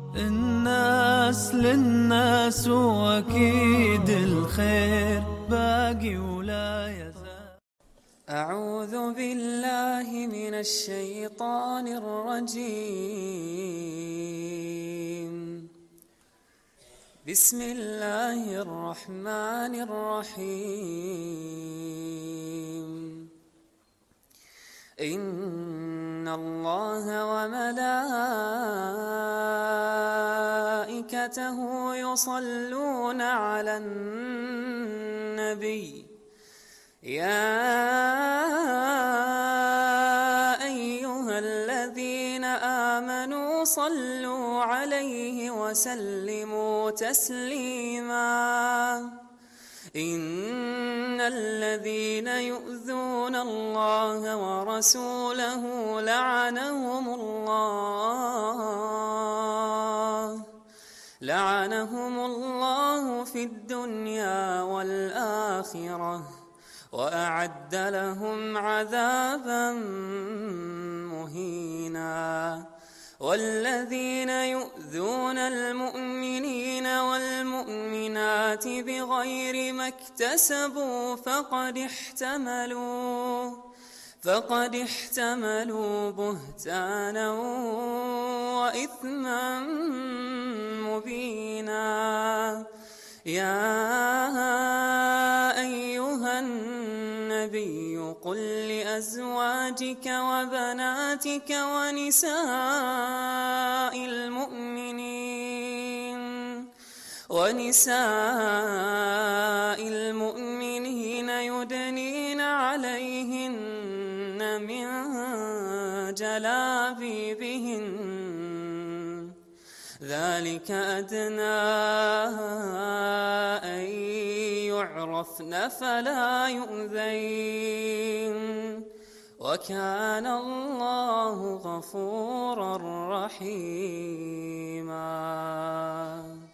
الناس للناس وأكيد الخير باقي ولا يزال. أعوذ بالله من الشيطان الرجيم. بسم الله الرحمن الرحيم. إن الله وملائكته يصلون على النبي يا أيها الذين آمنوا صلوا عليه وسلموا تسليما. إن الذين يؤذون الله ورسوله لعنهم الله في الدنيا والآخرة وأعد لهم عذابا مهينا. والذين يؤذون المؤمنين والمؤمنات بغير ما اكتسبوا فقد احتملوا بهتانا وإثما مبينا. يا أيها النبي قل لأزواجك وبناتك ونساء المؤمنين يدنين عليهن من جلابيبهن ذلك أدنى أن يعرفن فلا يؤذين وكان الله غفورا رحيما.